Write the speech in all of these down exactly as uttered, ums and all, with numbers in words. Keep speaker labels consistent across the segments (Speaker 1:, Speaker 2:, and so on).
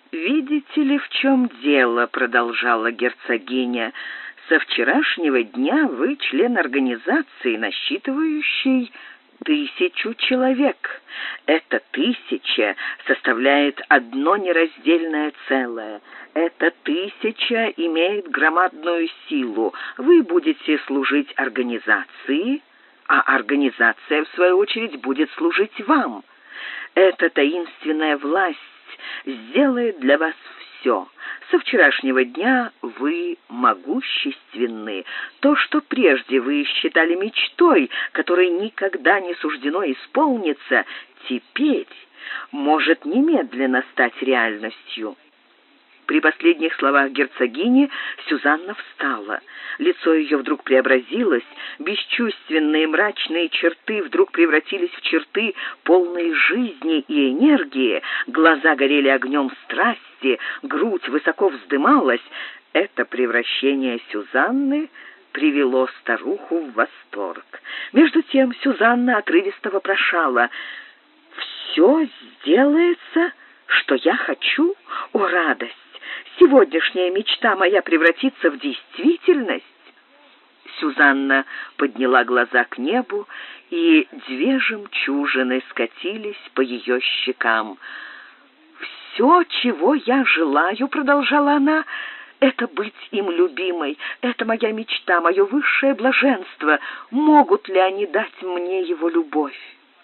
Speaker 1: «Видите ли, в чем дело?» — продолжала герцогиня. «Со вчерашнего дня вы член организации, насчитывающей тысячу человек. Эта тысяча составляет одно нераздельное целое. Эта тысяча имеет громадную силу. Вы будете служить организации, а организация, в свою очередь, будет служить вам. Эта таинственная власть сделает для вас все. Со вчерашнего дня вы могущественны. То, что прежде вы считали мечтой, которой никогда не суждено исполниться, теперь может немедленно стать реальностью». При последних словах герцогини Сюзанна встала. Лицо ее вдруг преобразилось, бесчувственные мрачные черты вдруг превратились в черты полной жизни и энергии, глаза горели огнем страсти, грудь высоко вздымалась. Это превращение Сюзанны привело старуху в восторг. Между тем Сюзанна отрывисто вопрошала: «Все сделается, что я хочу? О, радость! Сегодняшняя мечта моя превратится в действительность!» Сюзанна подняла глаза к небу, и две жемчужины скатились по ее щекам. «Все, чего я желаю, — продолжала она, — это быть им любимой. Это моя мечта, мое высшее блаженство. Могут ли они дать мне его любовь?»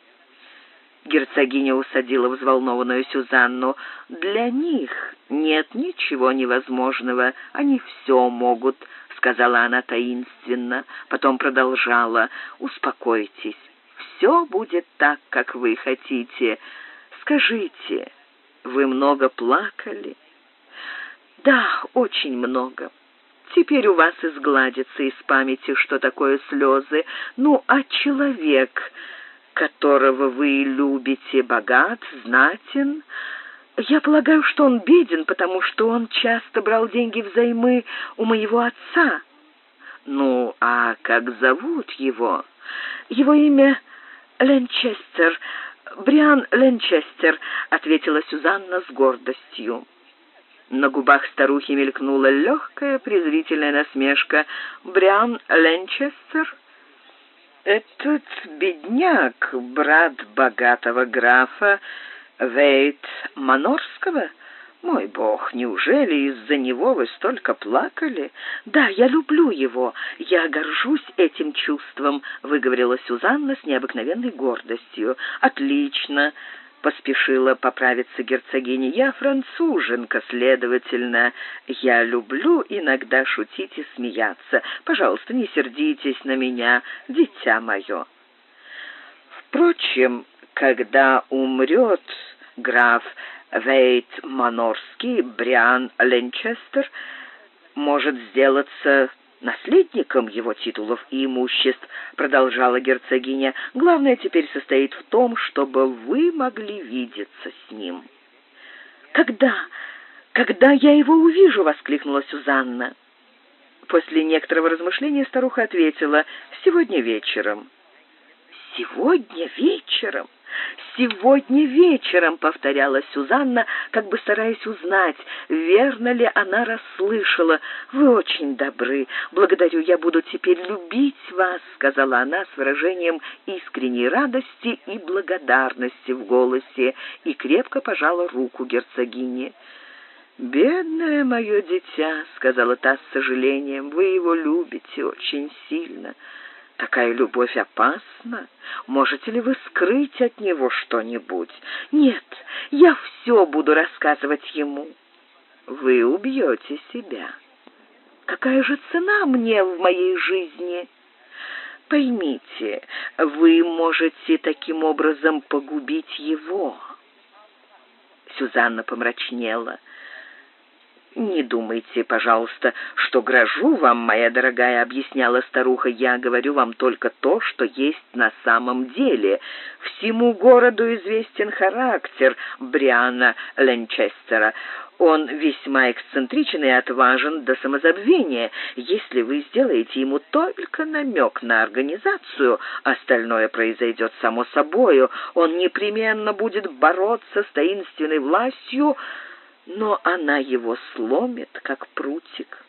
Speaker 1: Герцогиня усадила взволнованную Сюзанну. «Для них нет ничего невозможного, они все могут», — сказала она таинственно, потом продолжала: «Успокойтесь, все будет так, как вы хотите. Скажите, вы много плакали?» «Да, очень много. Теперь у вас изгладится из памяти, что такое слезы. Ну, а человек, которого вы любите, богат, знатен? Я полагаю, что он беден, потому что он часто брал деньги взаймы у моего отца». «Ну, а как зовут его?» «Его имя Ленчестер, Бриан Ленчестер», — ответила Сюзанна с гордостью. На губах старухи мелькнула легкая презрительная насмешка. «Бриан Ленчестер? Этот бедняк, брат богатого графа Вейт Манорского? Мой бог, неужели из-за него вы столько плакали?» «Да, я люблю его, я горжусь этим чувством», — выговорила Сюзанна с необыкновенной гордостью. «Отлично», — поспешила поправиться герцогиня. «Я француженка, следовательно, я люблю иногда шутить и смеяться. Пожалуйста, не сердитесь на меня, дитя мое. Впрочем, когда умрет граф Вейт Манорский, Бриан Ленчестер может сделаться наследником его титулов и имуществ», — продолжала герцогиня. «Главное теперь состоит в том, чтобы вы могли видеться с ним». «Когда? Когда я его увижу?» — воскликнула Сюзанна. После некоторого размышления старуха ответила: «Сегодня вечером». «Сегодня вечером? Сегодня вечером», — повторяла Сюзанна, как бы стараясь узнать, верно ли она расслышала. «Вы очень добры. Благодарю, я буду теперь любить вас», — сказала она с выражением искренней радости и благодарности в голосе, и крепко пожала руку герцогине. «Бедное мое дитя», — сказала та с сожалением, — «вы его любите очень сильно. Такая любовь опасна. Можете ли вы скрыть от него что-нибудь?» «Нет, я все буду рассказывать ему». «Вы убьете себя». «Какая же цена мне в моей жизни?» «Поймите, вы можете таким образом погубить его». Сюзанна помрачнела. «Не думайте, пожалуйста, что грожу вам, моя дорогая», — объясняла старуха. «Я говорю вам только то, что есть на самом деле. Всему городу известен характер Бриана Ленчестера. Он весьма эксцентричен и отважен до самозабвения. Если вы сделаете ему только намек на организацию, остальное произойдет само собою. Он непременно будет бороться с таинственной властью, но она его сломит, как прутик.